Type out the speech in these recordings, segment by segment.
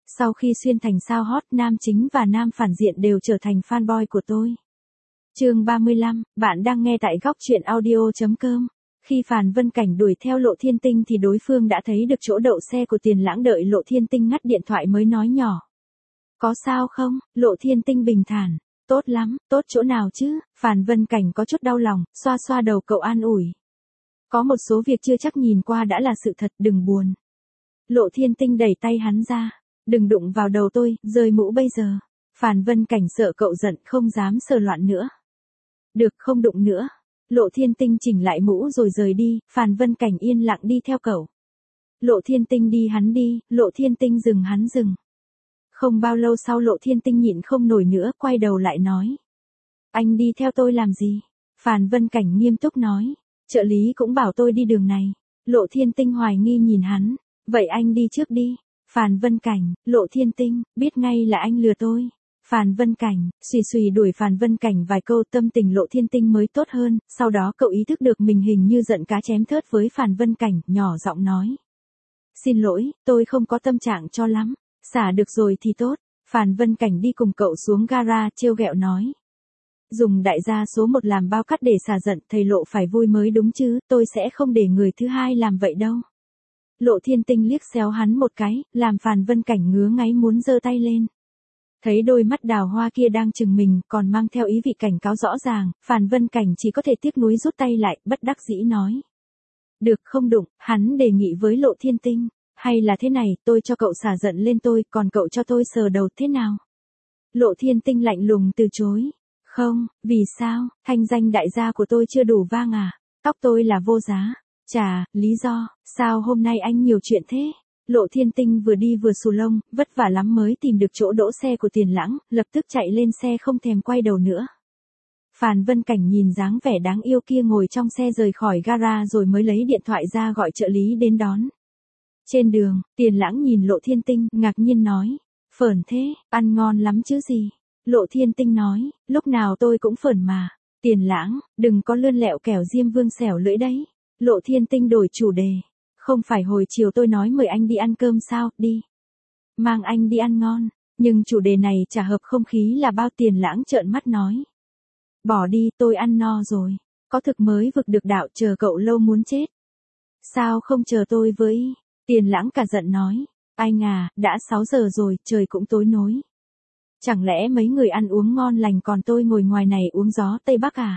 Sau khi xuyên thành sao hot, nam chính và nam phản diện đều trở thành fanboy của tôi. Chương 35, bạn đang nghe tại góc truyện audio.com. Khi Phàn Vân Cảnh đuổi theo Lộ Thiên Tinh thì đối phương đã thấy được chỗ đậu xe của Tiền Lãng, đợi Lộ Thiên Tinh ngắt điện thoại mới nói nhỏ. Có sao không? Lộ Thiên Tinh bình thản. Tốt lắm, tốt chỗ nào chứ? Phàn Vân Cảnh có chút đau lòng, xoa xoa đầu cậu an ủi. Có một số việc chưa chắc nhìn qua đã là sự thật, đừng buồn. Lộ Thiên Tinh đẩy tay hắn ra. Đừng đụng vào đầu tôi, rơi mũ bây giờ. Phàn Vân Cảnh sợ cậu giận, không dám sờ loạn nữa. Được, không đụng nữa. Lộ Thiên Tinh chỉnh lại mũ rồi rời đi, Phàn Vân Cảnh yên lặng đi theo cậu. Lộ Thiên Tinh đi hắn đi, Lộ Thiên Tinh dừng hắn dừng. Không bao lâu sau Lộ Thiên Tinh nhịn không nổi nữa, quay đầu lại nói. Anh đi theo tôi làm gì? Phàn Vân Cảnh nghiêm túc nói. Trợ lý cũng bảo tôi đi đường này. Lộ Thiên Tinh hoài nghi nhìn hắn. Vậy anh đi trước đi. Phàn Vân Cảnh, Lộ Thiên Tinh, biết ngay là anh lừa tôi. Phàn Vân Cảnh, xùy xùy đuổi Phàn Vân Cảnh vài câu, tâm tình Lộ Thiên Tinh mới tốt hơn, sau đó cậu ý thức được mình hình như giận cá chém thớt với Phàn Vân Cảnh, nhỏ giọng nói. Xin lỗi, tôi không có tâm trạng cho lắm, xả được rồi thì tốt. Phàn Vân Cảnh đi cùng cậu xuống gara, trêu ghẹo nói. Dùng đại gia số 1 làm bao cát để xả giận, thầy Lộ phải vui mới đúng chứ, tôi sẽ không để người thứ hai làm vậy đâu. Lộ Thiên Tinh liếc xéo hắn một cái, làm Phàn Vân Cảnh ngứa ngáy muốn giơ tay lên. Thấy đôi mắt đào hoa kia đang chừng mình, còn mang theo ý vị cảnh cáo rõ ràng, Phàn Vân Cảnh chỉ có thể tiếc nuối rút tay lại, bất đắc dĩ nói. Được, không đụng, hắn đề nghị với Lộ Thiên Tinh. Hay là thế này, tôi cho cậu xả giận lên tôi, còn cậu cho tôi sờ đầu, thế nào? Lộ Thiên Tinh lạnh lùng từ chối. Không, vì sao, thanh danh đại gia của tôi chưa đủ vang à? Tóc tôi là vô giá. Chà, lý do, sao hôm nay anh nhiều chuyện thế? Lộ Thiên Tinh vừa đi vừa xù lông, vất vả lắm mới tìm được chỗ đỗ xe của Tiền Lãng, lập tức chạy lên xe không thèm quay đầu nữa. Phàn Vân Cảnh nhìn dáng vẻ đáng yêu kia ngồi trong xe rời khỏi gara rồi mới lấy điện thoại ra gọi trợ lý đến đón. Trên đường, Tiền Lãng nhìn Lộ Thiên Tinh, ngạc nhiên nói. Phởn thế, ăn ngon lắm chứ gì? Lộ Thiên Tinh nói, lúc nào tôi cũng phởn mà. Tiền Lãng, đừng có lươn lẹo kẻo Diêm Vương xẻo lưỡi đấy. Lộ Thiên Tinh đổi chủ đề. Không phải hồi chiều tôi nói mời anh đi ăn cơm sao, đi. Mang anh đi ăn ngon, nhưng chủ đề này chả hợp không khí là bao. Tiền Lãng trợn mắt nói. Bỏ đi, tôi ăn no rồi. Có thực mới vực được đạo, chờ cậu lâu muốn chết. Sao không chờ tôi với? Tiền Lãng cả giận nói. Anh à, đã 6 giờ rồi, trời cũng tối nối. Chẳng lẽ mấy người ăn uống ngon lành còn tôi ngồi ngoài này uống gió Tây Bắc à?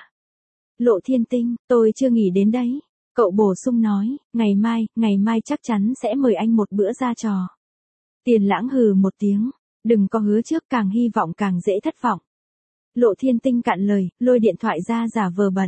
Lộ Thiên Tinh, tôi chưa nghỉ đến đấy. Cậu bổ sung nói, ngày mai chắc chắn sẽ mời anh một bữa ra trò. Tiền Lãng hừ một tiếng, đừng có hứa trước, càng hy vọng càng dễ thất vọng. Lộ Thiên Tinh cạn lời, lôi điện thoại ra giả vờ bận.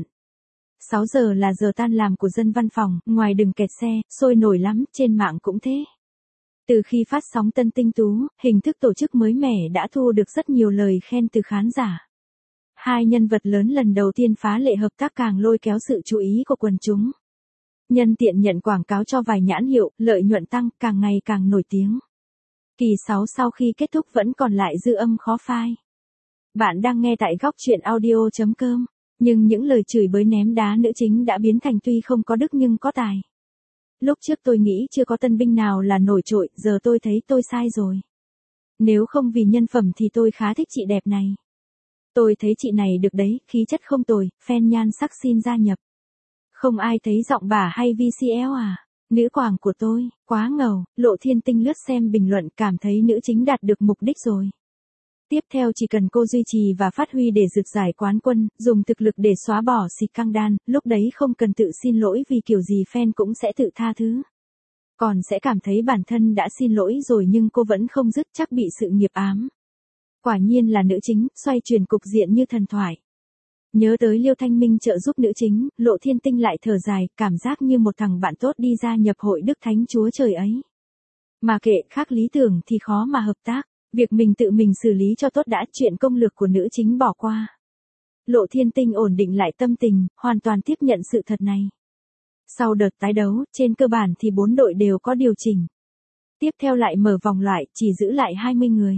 6 giờ là giờ tan làm của dân văn phòng, ngoài đừng kẹt xe, sôi nổi lắm, trên mạng cũng thế. Từ khi phát sóng Tân Tinh Tú, hình thức tổ chức mới mẻ đã thu được rất nhiều lời khen từ khán giả. Hai nhân vật lớn lần đầu tiên phá lệ hợp tác càng lôi kéo sự chú ý của quần chúng. Nhân tiện nhận quảng cáo cho vài nhãn hiệu, lợi nhuận tăng, càng ngày càng nổi tiếng. Kỳ 6 sau khi kết thúc vẫn còn lại dư âm khó phai. Bạn đang nghe tại góc truyện audio.com, nhưng những lời chửi bới ném đá nữ chính đã biến thành tuy không có đức nhưng có tài. Lúc trước tôi nghĩ chưa có tân binh nào là nổi trội, giờ tôi thấy tôi sai rồi. Nếu không vì nhân phẩm thì tôi khá thích chị đẹp này. Tôi thấy chị này được đấy, khí chất không tồi, fan nhan sắc xin gia nhập. Không ai thấy giọng bà hay VCL à? Nữ quảng của tôi, quá ngầu. Lộ Thiên Tinh lướt xem bình luận, cảm thấy nữ chính đạt được mục đích rồi. Tiếp theo chỉ cần cô duy trì và phát huy để rực giải quán quân, dùng thực lực để xóa bỏ xịt căng đan, lúc đấy không cần tự xin lỗi vì kiểu gì fan cũng sẽ tự tha thứ. Còn sẽ cảm thấy bản thân đã xin lỗi rồi nhưng cô vẫn không dứt, chắc bị sự nghiệp ám. Quả nhiên là nữ chính, xoay chuyển cục diện như thần thoại. Nhớ tới Liêu Thanh Minh trợ giúp nữ chính, Lộ Thiên Tinh lại thở dài, cảm giác như một thằng bạn tốt đi ra nhập hội Đức Thánh Chúa Trời ấy. Mà kệ, khác lý tưởng thì khó mà hợp tác, việc mình tự mình xử lý cho tốt đã, chuyện công lược của nữ chính bỏ qua. Lộ Thiên Tinh ổn định lại tâm tình, hoàn toàn tiếp nhận sự thật này. Sau đợt tái đấu, trên cơ bản thì 4 đội đều có điều chỉnh. Tiếp theo lại mở vòng loại, chỉ giữ lại 20 người.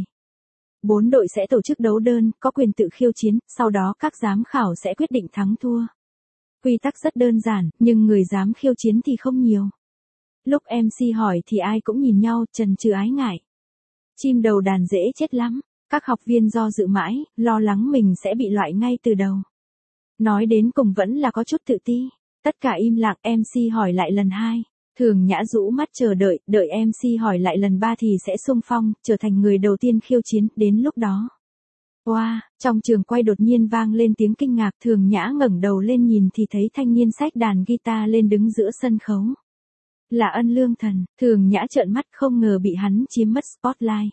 4 đội sẽ tổ chức đấu đơn, có quyền tự khiêu chiến, sau đó các giám khảo sẽ quyết định thắng thua. Quy tắc rất đơn giản, nhưng người dám khiêu chiến thì không nhiều. Lúc MC hỏi thì ai cũng nhìn nhau, chần chừ ái ngại. Chim đầu đàn dễ chết lắm. Các học viên do dự mãi, lo lắng mình sẽ bị loại ngay từ đầu. Nói đến cùng vẫn là có chút tự ti. Tất cả im lặng, MC hỏi lại lần 2. Thường Nhã rũ mắt chờ đợi, đợi MC hỏi lại lần 3 thì sẽ xung phong, trở thành người đầu tiên khiêu chiến, đến lúc đó. Wow, trong trường quay đột nhiên vang lên tiếng kinh ngạc, Thường Nhã ngẩng đầu lên nhìn thì thấy thanh niên xách đàn guitar lên đứng giữa sân khấu. Là Ân Lương Thần, Thường Nhã trợn mắt không ngờ bị hắn chiếm mất spotlight.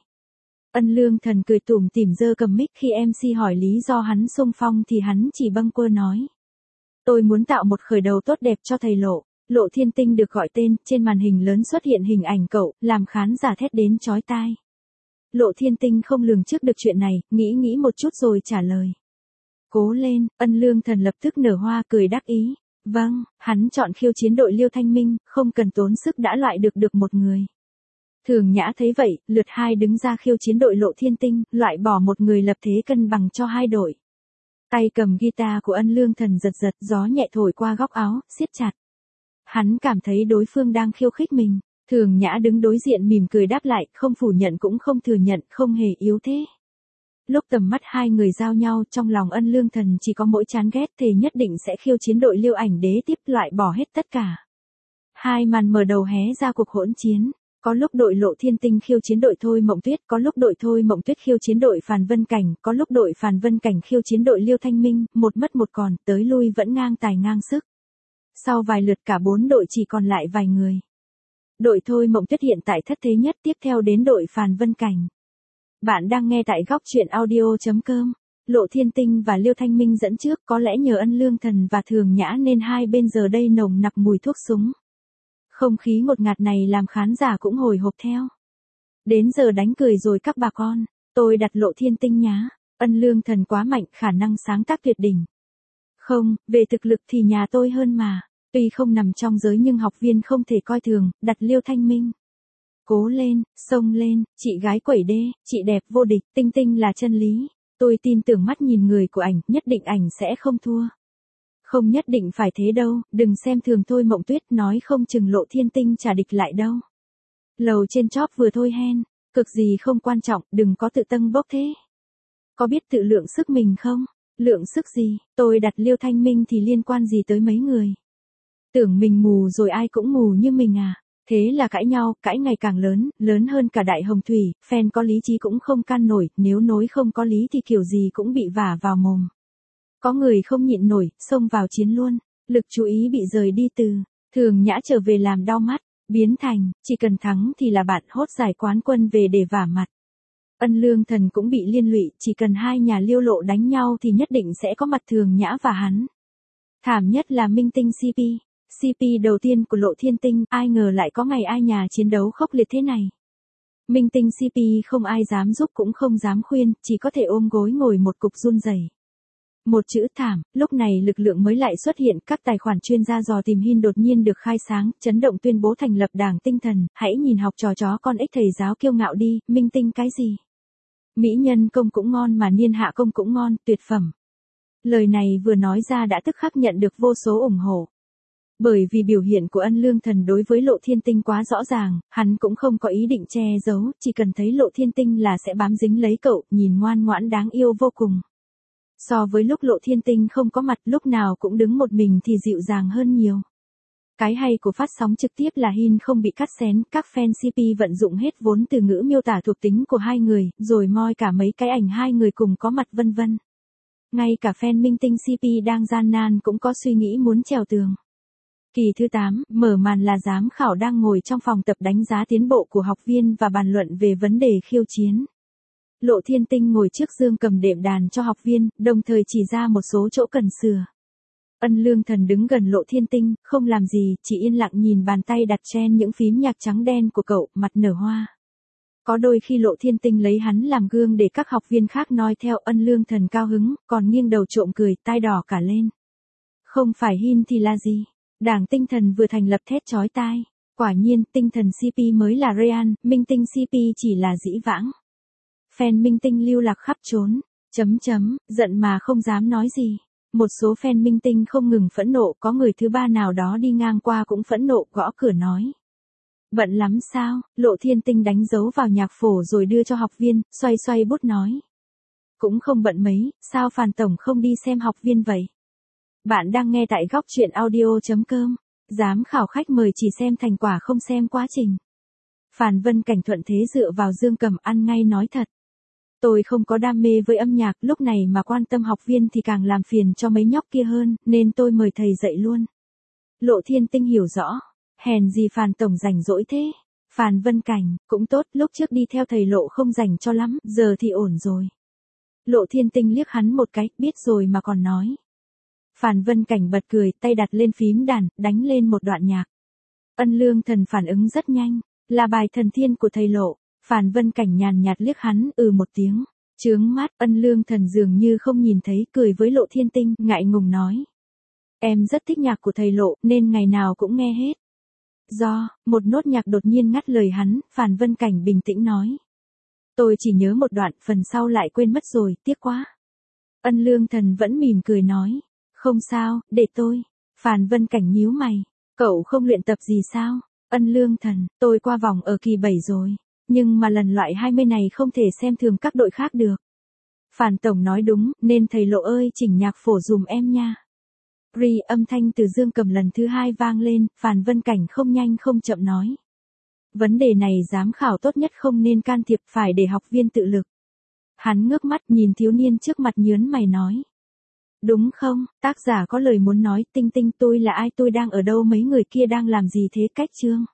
Ân Lương Thần cười tủm tỉm giơ cầm mic khi MC hỏi lý do hắn xung phong thì hắn chỉ bâng quơ nói. Tôi muốn tạo một khởi đầu tốt đẹp cho thầy Lộ. Lộ Thiên Tinh được gọi tên, trên màn hình lớn xuất hiện hình ảnh cậu, làm khán giả thét đến chói tai. Lộ Thiên Tinh không lường trước được chuyện này, nghĩ một chút rồi trả lời. Cố lên, Ân Lương Thần lập tức nở hoa cười đắc ý. Vâng, hắn chọn khiêu chiến đội Liêu Thanh Minh, không cần tốn sức đã loại được một người. Thường Nhã thấy vậy, lượt 2 đứng ra khiêu chiến đội Lộ Thiên Tinh, loại bỏ một người lập thế cân bằng cho hai đội. Tay cầm guitar của Ân Lương Thần giật, gió nhẹ thổi qua góc áo, siết chặt. Hắn cảm thấy đối phương đang khiêu khích mình. Thường Nhã đứng đối diện mỉm cười đáp lại, không phủ nhận cũng không thừa nhận, không hề yếu thế. Lúc tầm mắt hai người giao nhau, trong lòng Ân Lương Thần chỉ có mỗi chán ghét, thề nhất định sẽ khiêu chiến đội Liêu Ảnh Đế tiếp, loại bỏ hết tất cả. Hai màn mở đầu hé ra cuộc hỗn chiến. Có lúc đội Lộ Thiên Tinh khiêu chiến đội Thôi Mộng Tuyết, có lúc đội Thôi Mộng Tuyết khiêu chiến đội Phàn Vân Cảnh, có lúc đội Phàn Vân Cảnh khiêu chiến đội Liêu Thanh Minh, một mất một còn, tới lui vẫn ngang tài ngang sức. Sau vài lượt cả 4 đội chỉ còn lại vài người. Đội Thôi Mộng Tuyết hiện tại thất thế nhất, tiếp theo đến đội Phàn Vân Cảnh. Bạn đang nghe tại góc truyện audio.com. Lộ Thiên Tinh và Liêu Thanh Minh dẫn trước, có lẽ nhờ Ân Lương Thần và Thường Nhã nên hai bên giờ đây nồng nặc mùi thuốc súng. Không khí ngột ngạt này làm khán giả cũng hồi hộp theo. Đến giờ đánh cười rồi các bà con, tôi đặt Lộ Thiên Tinh nhá. Ân Lương Thần quá mạnh, khả năng sáng tác tuyệt đỉnh. Không, về thực lực thì nhà tôi hơn mà. Tuy không nằm trong giới nhưng học viên không thể coi thường, đặt Liêu Thanh Minh. Cố lên, xông lên, chị gái quẩy đê, chị đẹp vô địch, Tinh Tinh là chân lý. Tôi tin tưởng mắt nhìn người của ảnh, nhất định ảnh sẽ không thua. Không nhất định phải thế đâu, đừng xem thường Thôi Mộng Tuyết, nói không chừng Lộ Thiên Tinh trả địch lại đâu. Lầu trên chóp vừa thôi hen, cực gì không quan trọng, đừng có tự tâng bốc thế. Có biết tự lượng sức mình không? Lượng sức gì, tôi đặt Liêu Thanh Minh thì liên quan gì tới mấy người? Tưởng mình mù rồi ai cũng mù như mình à? Thế là cãi nhau, cãi ngày càng lớn, lớn hơn cả Đại Hồng Thủy, fan có lý trí cũng không can nổi, nếu nối không có lý thì kiểu gì cũng bị vả vào mồm. Có người không nhịn nổi, xông vào chiến luôn, lực chú ý bị rời đi từ Thường Nhã trở về làm đau mắt, biến thành, chỉ cần thắng thì là bạn hốt giải quán quân về để vả mặt. Ân Lương Thần cũng bị liên lụy, chỉ cần hai nhà Liêu Lộ đánh nhau thì nhất định sẽ có mặt Thường Nhã và hắn. Thảm nhất là Minh Tinh CP. CP đầu tiên của Lộ Thiên Tinh, ai ngờ lại có ngày ai nhà chiến đấu khốc liệt thế này. Minh Tinh CP không ai dám giúp cũng không dám khuyên, chỉ có thể ôm gối ngồi một cục run rẩy. Một chữ thảm, lúc này lực lượng mới lại xuất hiện, các tài khoản chuyên gia dò tìm hin đột nhiên được khai sáng, chấn động tuyên bố thành lập đảng tinh thần, hãy nhìn học trò chó con ích thầy giáo kiêu ngạo đi, Minh Tinh cái gì? Mỹ nhân công cũng ngon mà niên hạ công cũng ngon, tuyệt phẩm. Lời này vừa nói ra đã tức khắc nhận được vô số ủng hộ. Bởi vì biểu hiện của Ân Lương Thần đối với Lộ Thiên Tinh quá rõ ràng, hắn cũng không có ý định che giấu, chỉ cần thấy Lộ Thiên Tinh là sẽ bám dính lấy cậu, nhìn ngoan ngoãn đáng yêu vô cùng. So với lúc Lộ Thiên Tinh không có mặt, lúc nào cũng đứng một mình thì dịu dàng hơn nhiều. Cái hay của phát sóng trực tiếp là hin không bị cắt xén, các fan CP vận dụng hết vốn từ ngữ miêu tả thuộc tính của hai người, rồi moi cả mấy cái ảnh hai người cùng có mặt vân vân. Ngay cả fan Minh Tinh CP đang gian nan cũng có suy nghĩ muốn trèo tường. Kỳ thứ 8, mở màn là giám khảo đang ngồi trong phòng tập đánh giá tiến bộ của học viên và bàn luận về vấn đề khiêu chiến. Lộ Thiên Tinh ngồi trước dương cầm đệm đàn cho học viên, đồng thời chỉ ra một số chỗ cần sửa. Ân Lương Thần đứng gần Lộ Thiên Tinh, không làm gì, chỉ yên lặng nhìn bàn tay đặt trên những phím nhạc trắng đen của cậu, mặt nở hoa. Có đôi khi Lộ Thiên Tinh lấy hắn làm gương để các học viên khác noi theo, Ân Lương Thần cao hứng, còn nghiêng đầu trộm cười, tai đỏ cả lên. Không phải hin thì là gì? Đảng tinh thần vừa thành lập thét chói tai. Quả nhiên, tinh thần CP mới là Real, Minh Tinh CP chỉ là dĩ vãng. Fan Minh Tinh lưu lạc khắp trốn, giận mà không dám nói gì. Một số fan Minh Tinh không ngừng phẫn nộ, có người thứ ba nào đó đi ngang qua cũng phẫn nộ, gõ cửa nói. Bận lắm sao? Lộ Thiên Tinh đánh dấu vào nhạc phổ rồi đưa cho học viên, xoay xoay bút nói. Cũng không bận mấy, sao Phàn Tổng không đi xem học viên vậy? Bạn đang nghe tại góc chuyện audio.com. Giám khảo khách mời chỉ xem thành quả không xem quá trình. Phàn Vân Cảnh thuận thế dựa vào Dương Cầm ăn ngay nói thật. Tôi không có đam mê với âm nhạc, lúc này mà quan tâm học viên thì càng làm phiền cho mấy nhóc kia hơn, nên tôi mời thầy dạy luôn. Lộ Thiên Tinh hiểu rõ. Hèn gì Phàn Tổng rảnh rỗi thế. Phàn Vân Cảnh, cũng tốt, lúc trước đi theo thầy Lộ không rảnh cho lắm, giờ thì ổn rồi. Lộ Thiên Tinh liếc hắn một cái, biết rồi mà còn nói. Phàn Vân Cảnh bật cười, tay đặt lên phím đàn, đánh lên một đoạn nhạc. Ân Lương Thần phản ứng rất nhanh, là bài Thần Thiên của thầy Lộ. Phàn Vân Cảnh nhàn nhạt liếc hắn, một tiếng. Chướng mắt, Ân Lương Thần dường như không nhìn thấy, cười với Lộ Thiên Tinh, ngại ngùng nói. Em rất thích nhạc của thầy Lộ, nên ngày nào cũng nghe hết. Một nốt nhạc đột nhiên ngắt lời hắn, Phàn Vân Cảnh bình tĩnh nói. Tôi chỉ nhớ một đoạn, phần sau lại quên mất rồi, tiếc quá. Ân Lương Thần vẫn mỉm cười nói. Không sao, để tôi. Phàn Vân Cảnh nhíu mày. Cậu không luyện tập gì sao? Ân Lương Thần, tôi qua vòng ở kỳ 7 rồi. Nhưng mà lần loại 20 này không thể xem thường các đội khác được. Phàn Tổng nói đúng, nên thầy Lộ ơi chỉnh nhạc phổ dùm em nha. Âm thanh từ Dương Cầm lần thứ 2 vang lên, Phàn Vân Cảnh không nhanh không chậm nói. Vấn đề này giám khảo tốt nhất không nên can thiệp, phải để học viên tự lực. Hắn ngước mắt nhìn thiếu niên trước mặt nhớn mày nói. Đúng không, tác giả có lời muốn nói, Tinh Tinh tôi là ai, tôi đang ở đâu, mấy người kia đang làm gì thế, cách chương.